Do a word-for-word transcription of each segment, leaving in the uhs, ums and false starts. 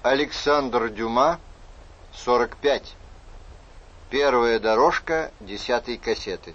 Александр Дюма, сорок пять. Первая дорожка десятой кассеты.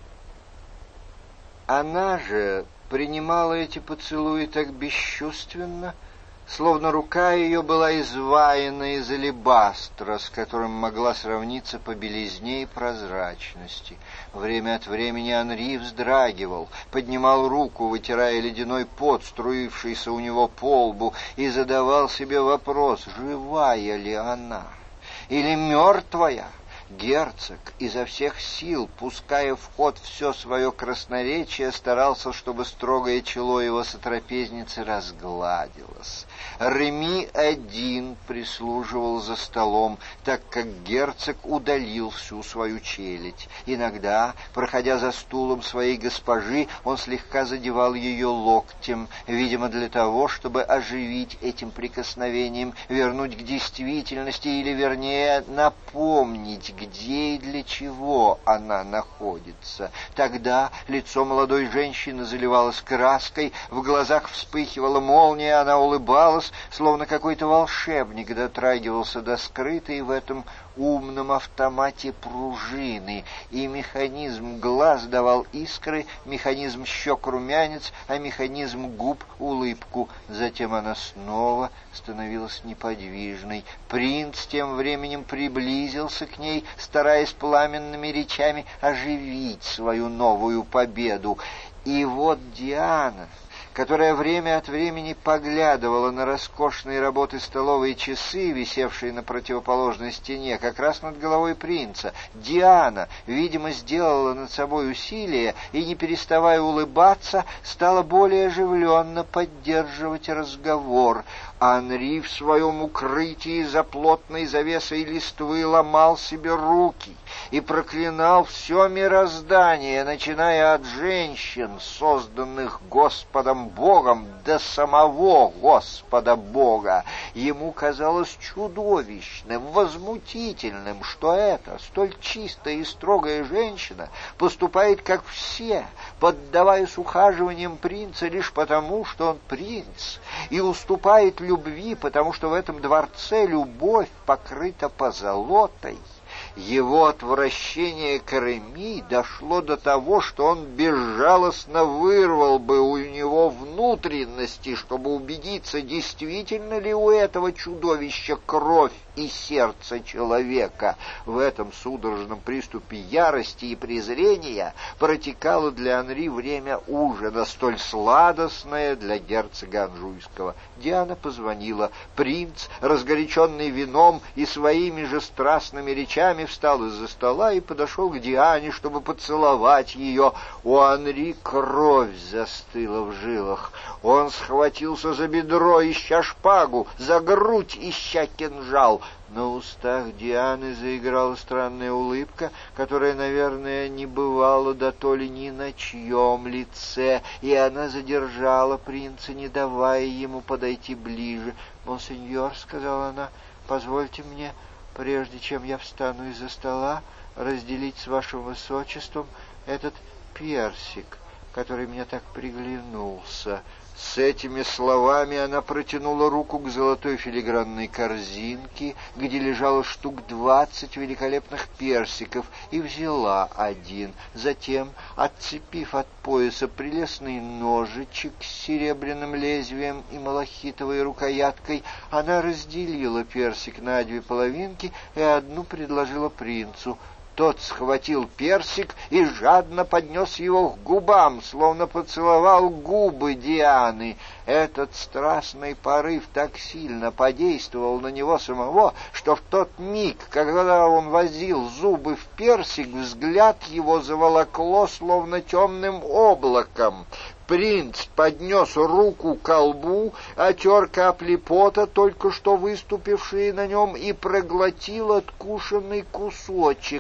Она же принимала эти поцелуи так бесчувственно, словно рука ее была изваяна из алебастра, с которым могла сравниться по белизне и прозрачности. Время от времени Анри вздрагивал, поднимал руку, вытирая ледяной пот, струившийся у него по лбу, и задавал себе вопрос, живая ли она или мертвая. Герцог изо всех сил, пуская в ход все свое красноречие, старался, чтобы строгое чело его сотрапезницы разгладилось. Реми один прислуживал за столом, так как герцог удалил всю свою челядь. Иногда, проходя за стулом своей госпожи, он слегка задевал ее локтем, видимо, для того, чтобы оживить этим прикосновением, вернуть к действительности или, вернее, напомнить, где и для чего она находится. Тогда лицо молодой женщины заливалось краской, в глазах вспыхивала молния, она улыбалась, словно какой-то волшебник дотрагивался до скрытой в этом умном автомате пружины, и механизм глаз давал искры, механизм щек румянец, а механизм губ улыбку. Затем она снова становилась неподвижной. Принц тем временем приблизился к ней, стараясь пламенными речами оживить свою новую победу. И вот Диана, которая время от времени поглядывала на роскошные работы столовые часы, висевшие на противоположной стене, как раз над головой принца. Диана, видимо, сделала над собой усилие и, не переставая улыбаться, стала более оживленно поддерживать разговор. Анри в своем укрытии за плотной завесой листвы ломал себе руки и проклинал все мироздание, начиная от женщин, созданных Господом Богом, до самого Господа Бога. Ему казалось чудовищным, возмутительным, что эта столь чистая и строгая женщина поступает как все, поддаваясь ухаживаниям принца лишь потому, что он принц, и уступает любви, потому что в этом дворце любовь покрыта позолотой. Его отвращение к Реми дошло до того, что он безжалостно вырвал бы у него внутренности, чтобы убедиться, действительно ли у этого чудовища кровь и сердце человека. В этом судорожном приступе ярости и презрения протекало для Анри время ужина, столь сладостное для герцога Анжуйского. Диана позвонила. Принц, разгоряченный вином и своими же страстными речами, встал из-за стола и подошел к Диане, чтобы поцеловать ее. У Анри кровь застыла в жилах. Он схватился за бедро, ища шпагу, за грудь, ища кинжал. На устах Дианы заиграла странная улыбка, которая, наверное, не бывала дотоле ни на чьем лице, и она задержала принца, не давая ему подойти ближе. «Монсеньор», — сказала она, — «позвольте мне, прежде чем я встану из-за стола, разделить с вашим высочеством этот персик, который мне так приглянулся». С этими словами она протянула руку к золотой филигранной корзинке, где лежало штук двадцать великолепных персиков, и взяла один. Затем, отцепив от пояса прелестный ножичек с серебряным лезвием и малахитовой рукояткой, она разделила персик на две половинки и одну предложила принцу. Тот схватил персик и жадно поднес его к губам, словно поцеловал губы Дианы. Этот страстный порыв так сильно подействовал на него самого, что в тот миг, когда он возил зубы в персик, взгляд его заволокло словно темным облаком. Принц поднес руку к колбу, отер капли пота, только что выступившие на нем, и проглотил откушенный кусочек.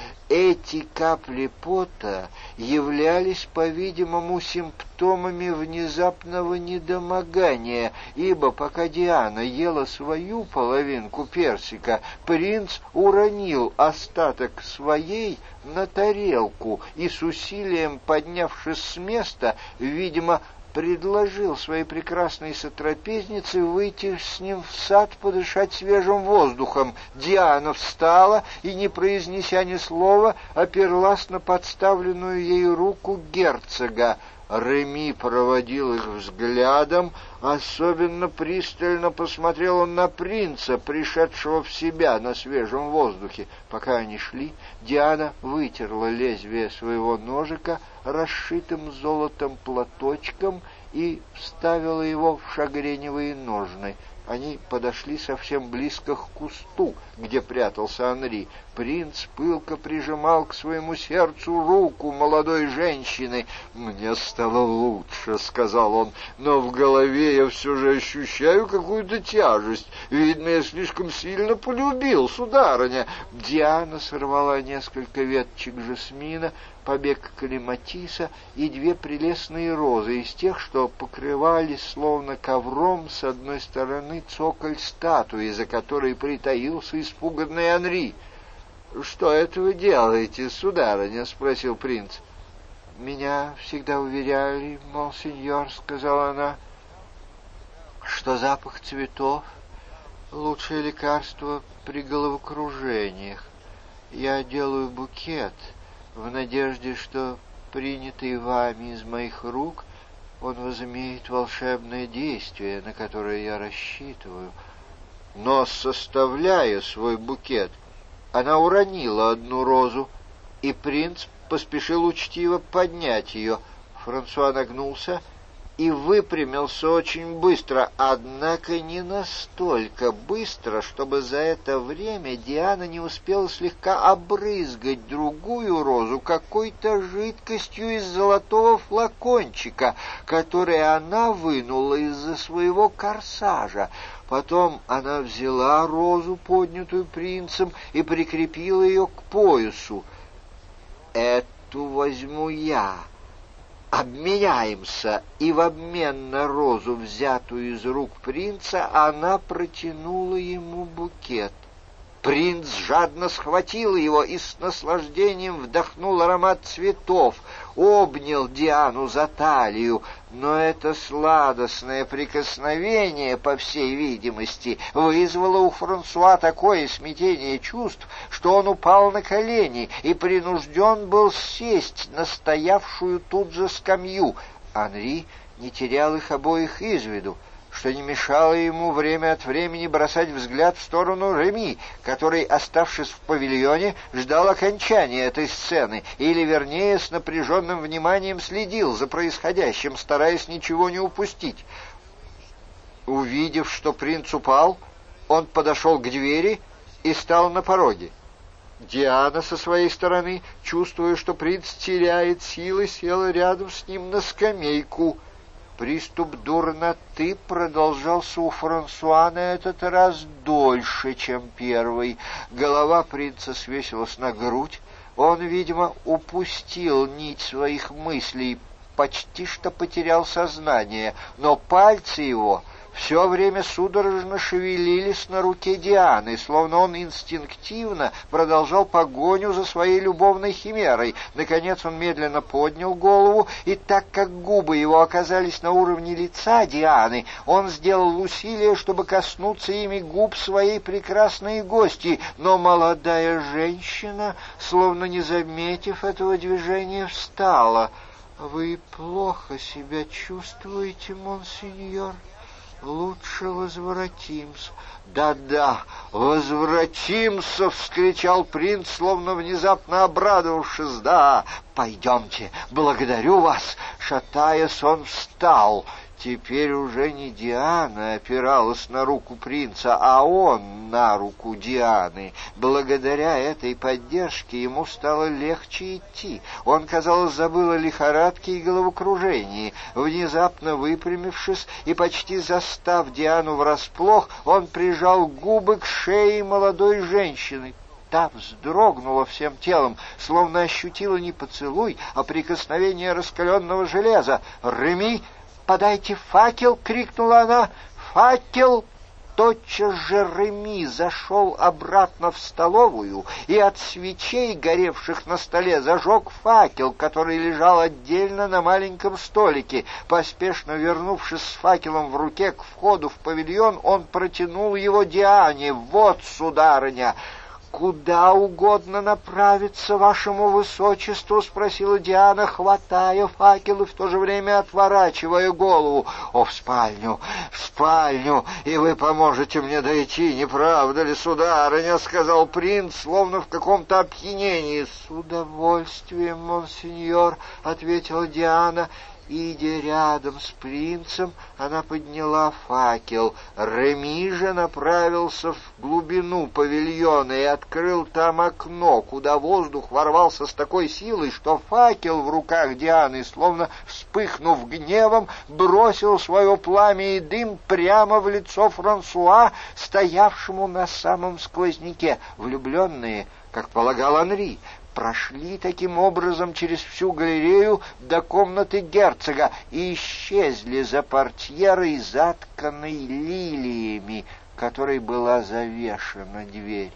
Эти капли пота являлись, по-видимому, симптомами внезапного недомогания, ибо пока Диана ела свою половинку персика, принц уронил остаток своей на тарелку и, с усилием поднявшись с места, видимо, предложил своей прекрасной сотрапезнице выйти с ним в сад подышать свежим воздухом. Диана встала и, не произнеся ни слова, оперлась на подставленную ей руку герцога. Реми проводил их взглядом, особенно пристально посмотрел он на принца, пришедшего в себя на свежем воздухе. Пока они шли, Диана вытерла лезвие своего ножика расшитым золотом платочком и вставила его в шагреневые ножны. Они подошли совсем близко к кусту, где прятался Анри. Принц пылко прижимал к своему сердцу руку молодой женщины. «Мне стало лучше», — сказал он, — «но в голове я все же ощущаю какую-то тяжесть. Видно, я слишком сильно полюбил, сударыня». Диана сорвала несколько веточек жасмина, побег клематиса и две прелестные розы из тех, что покрывали словно ковром с одной стороны цоколь статуи, за которой притаился испуганный Анри. «Что это вы делаете, сударыня?» — спросил принц. «Меня всегда уверяли, монсеньор, — сказала она, — что запах цветов — лучшее лекарство при головокружениях. Я делаю букет в надежде, что, принятый вами из моих рук, он возымеет волшебное действие, на которое я рассчитываю». Но, составляя свой букет, она уронила одну розу, и принц поспешил учтиво поднять ее. Франсуа нагнулся и выпрямился очень быстро, однако не настолько быстро, чтобы за это время Диана не успела слегка обрызгать другую розу какой-то жидкостью из золотого флакончика, который она вынула из-за своего корсажа. Потом она взяла розу, поднятую принцем, и прикрепила ее к поясу. «Эту возьму я. Обменяемся». И в обмен на розу, взятую из рук принца, она протянула ему букет. Принц жадно схватил его и с наслаждением вдохнул аромат цветов, обнял Диану за талию, но это сладостное прикосновение, по всей видимости, вызвало у Франсуа такое смятение чувств, что он упал на колени и принужден был сесть на стоявшую тут же скамью. Анри не терял их обоих из виду, что не мешало ему время от времени бросать взгляд в сторону Реми, который, оставшись в павильоне, ждал окончания этой сцены, или, вернее, с напряженным вниманием следил за происходящим, стараясь ничего не упустить. Увидев, что принц упал, он подошел к двери и стал на пороге. Диана, со своей стороны, чувствуя, что принц теряет силы, села рядом с ним на скамейку. Приступ дурноты продолжался у Франсуа на этот раз дольше, чем первый. Голова принца свесилась на грудь. Он, видимо, упустил нить своих мыслей, почти что потерял сознание, но пальцы его все время судорожно шевелились на руке Дианы, словно он инстинктивно продолжал погоню за своей любовной химерой. Наконец он медленно поднял голову, и так как губы его оказались на уровне лица Дианы, он сделал усилие, чтобы коснуться ими губ своей прекрасной гости, но молодая женщина, словно не заметив этого движения, встала. «Вы плохо себя чувствуете, монсеньор? Лучше возвратимся». «Да-да, возвратимся!» — вскричал принц, словно внезапно обрадовавшись. «Да, пойдемте, благодарю вас!» Шатаясь, он встал. Теперь уже не Диана опиралась на руку принца, а он на руку Дианы. Благодаря этой поддержке ему стало легче идти. Он, казалось, забыл о лихорадке и головокружении. Внезапно выпрямившись и почти застав Диану врасплох, он прижал губы к шее молодой женщины. Та вздрогнула всем телом, словно ощутила не поцелуй, а прикосновение раскаленного железа. «Реми, подайте факел!» — крикнула она. «Факел! Тотчас же Реми зашел обратно в столовую и от свечей, горевших на столе, зажег факел, который лежал отдельно на маленьком столике. Поспешно вернувшись с факелом в руке к входу в павильон, он протянул его Диане. «Вот, сударыня!» «Куда угодно направиться вашему высочеству?» — спросила Диана, хватая факел и в то же время отворачивая голову. «О, в спальню, в спальню, и вы поможете мне дойти, не правда ли, сударыня?» — сказал принц, словно в каком-то опьянении. «С удовольствием, монсеньор», — ответила Диана. Идя рядом с принцем, она подняла факел. Реми же направился в глубину павильона и открыл там окно, куда воздух ворвался с такой силой, что факел в руках Дианы, словно вспыхнув гневом, бросил свое пламя и дым прямо в лицо Франсуа, стоявшему на самом сквозняке. Влюбленные, как полагал Анри, прошли таким образом через всю галерею до комнаты герцога и исчезли за портьерой, затканной лилиями, которой была завешена дверь.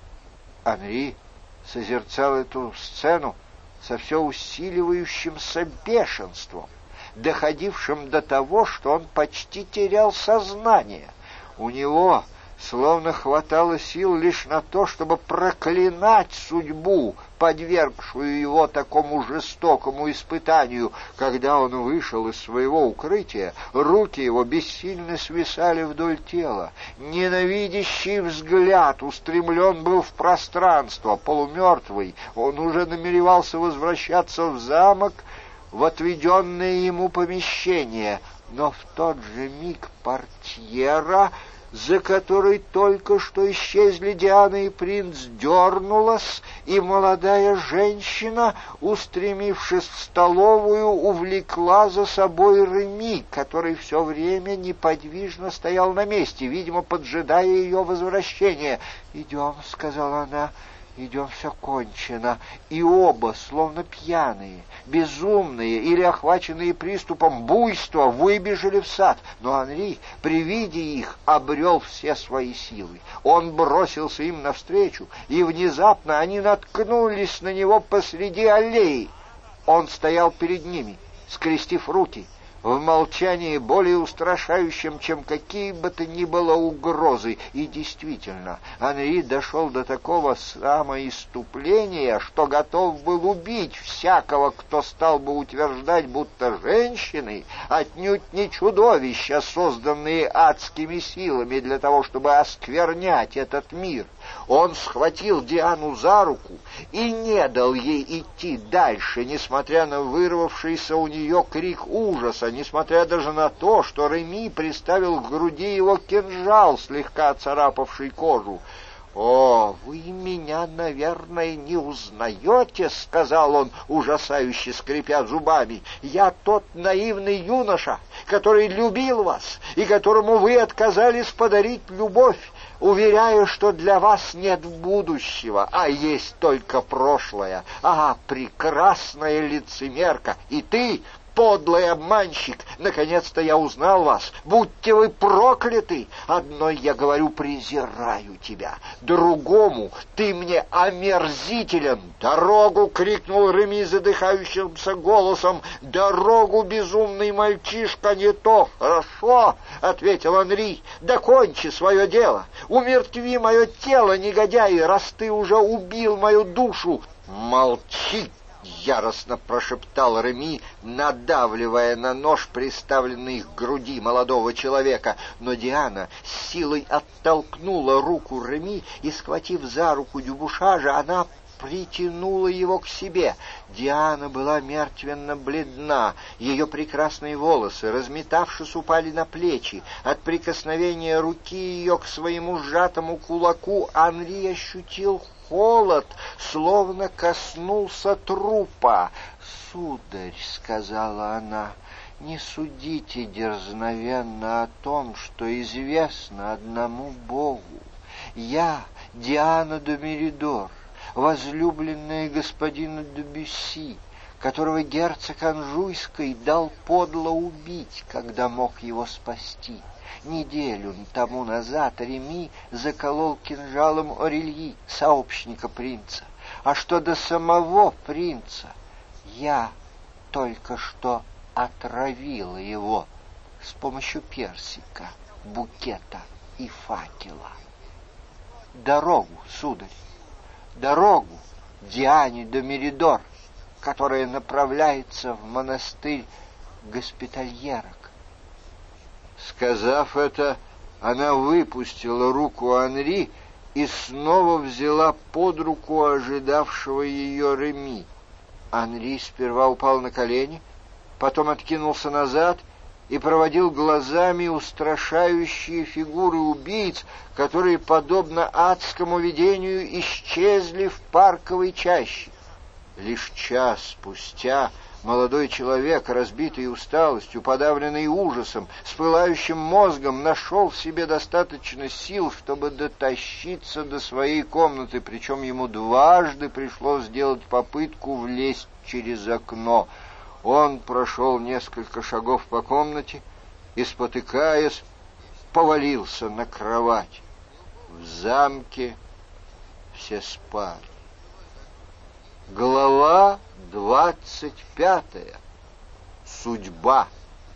Анри созерцал эту сцену со все усиливающимся бешенством, доходившим до того, что он почти терял сознание. У него словно хватало сил лишь на то, чтобы проклинать судьбу, подвергшую его такому жестокому испытанию. Когда он вышел из своего укрытия, руки его бессильно свисали вдоль тела. Ненавидящий взгляд устремлен был в пространство. Полумертвый, он уже намеревался возвращаться в замок, в отведенное ему помещение, но в тот же миг портьера, за которой только что исчезли Диана и принц, дернулась, и молодая женщина, устремившись в столовую, увлекла за собой Реми, который все время неподвижно стоял на месте, видимо, поджидая ее возвращения. «Идем», — сказала она, — «идем, все кончено». И оба, словно пьяные, безумные или охваченные приступом буйства, выбежали в сад. Но Анри при виде их обрел все свои силы. Он бросился им навстречу, и внезапно они наткнулись на него посреди аллеи. Он стоял перед ними, скрестив руки, в молчании более устрашающем, чем какие бы то ни было угрозы. И действительно, Анри дошел до такого самоиступления, что готов был убить всякого, кто стал бы утверждать, будто женщины отнюдь не чудовища, созданные адскими силами для того, чтобы осквернять этот мир. Он схватил Диану за руку и не дал ей идти дальше, несмотря на вырвавшийся у нее крик ужаса, несмотря даже на то, что Реми приставил к груди его кинжал, слегка царапавший кожу. «О, вы меня, наверное, не узнаете», — сказал он, ужасающе скрипя зубами. «Я тот наивный юноша, который любил вас и которому вы отказались подарить любовь, уверяя, что для вас нет будущего, а есть только прошлое. А, прекрасная лицемерка! И ты, подлый обманщик, наконец-то я узнал вас. Будьте вы прокляты! Одной я говорю, презираю тебя, другому ты мне омерзителен. Дорогу!» — крикнул Реми задыхающимся голосом. «Дорогу, безумный мальчишка, не то!» «Хорошо!» — ответил Анри. «Докончи свое дело! Умертви мое тело, негодяй, раз ты уже убил мою душу!» «Молчи!» — яростно прошептал Реми, надавливая на нож, приставленный к груди молодого человека. Но Диана с силой оттолкнула руку Реми, и, схватив за руку Дюбушажа, она притянула его к себе. Диана была мертвенно-бледна, ее прекрасные волосы, разметавшись, упали на плечи. От прикосновения руки ее к своему сжатому кулаку Анри ощутил холод, словно коснулся трупа. «Сударь», — сказала она, — «не судите дерзновенно о том, что известно одному Богу. Я, Диана де Меридор, возлюбленная господина де Бюсси, которого герцог Анжуйский дал подло убить, когда мог его спасти. Неделю тому назад Реми заколол кинжалом Орельи, сообщника принца. А что до самого принца, я только что отравила его с помощью персика, букета и факела. Дорогу, сударь, дорогу Диане де Меридор, которая направляется в монастырь госпитальерок. Сказав это, она выпустила руку Анри и снова взяла под руку ожидавшего ее Реми. Анри сперва упал на колени, потом откинулся назад и проводил глазами устрашающие фигуры убийц, которые, подобно адскому видению, исчезли в парковой чаще. Лишь час спустя молодой человек, разбитый усталостью, подавленный ужасом, с пылающим мозгом, нашел в себе достаточно сил, чтобы дотащиться до своей комнаты, причем ему дважды пришлось сделать попытку влезть через окно. Он прошел несколько шагов по комнате и, спотыкаясь, повалился на кровать. В замке все спали. Глава двадцать пятая. Судьба.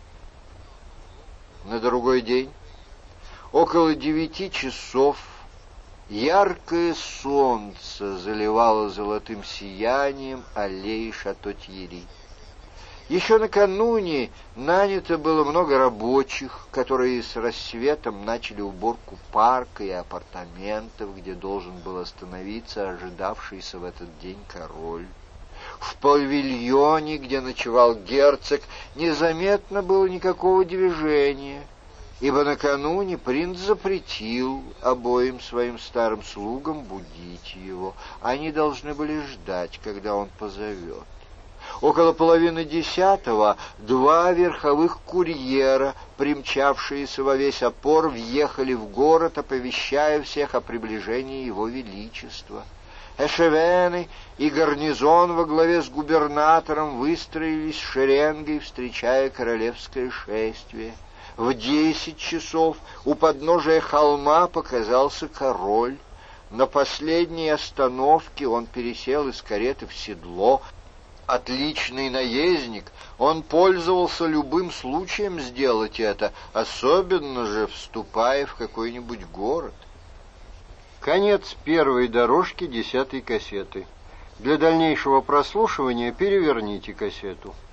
На другой день, около девяти часов, яркое солнце заливало золотым сиянием аллеи Шато-Тьерри. Еще накануне нанято было много рабочих, которые с рассветом начали уборку парка и апартаментов, где должен был остановиться ожидавшийся в этот день король. В павильоне, где ночевал герцог, незаметно было никакого движения, ибо накануне принц запретил обоим своим старым слугам будить его. Они должны были ждать, когда он позовет. Около половины десятого два верховых курьера, примчавшиеся во весь опор, въехали в город, оповещая всех о приближении его величества. Эшевены и гарнизон во главе с губернатором выстроились шеренгой, встречая королевское шествие. В десять часов у подножия холма показался король. На последней остановке он пересел из кареты в седло. Отличный наездник, он пользовался любым случаем сделать это, особенно же вступая в какой-нибудь город. Конец первой дорожки десятой кассеты. Для дальнейшего прослушивания переверните кассету.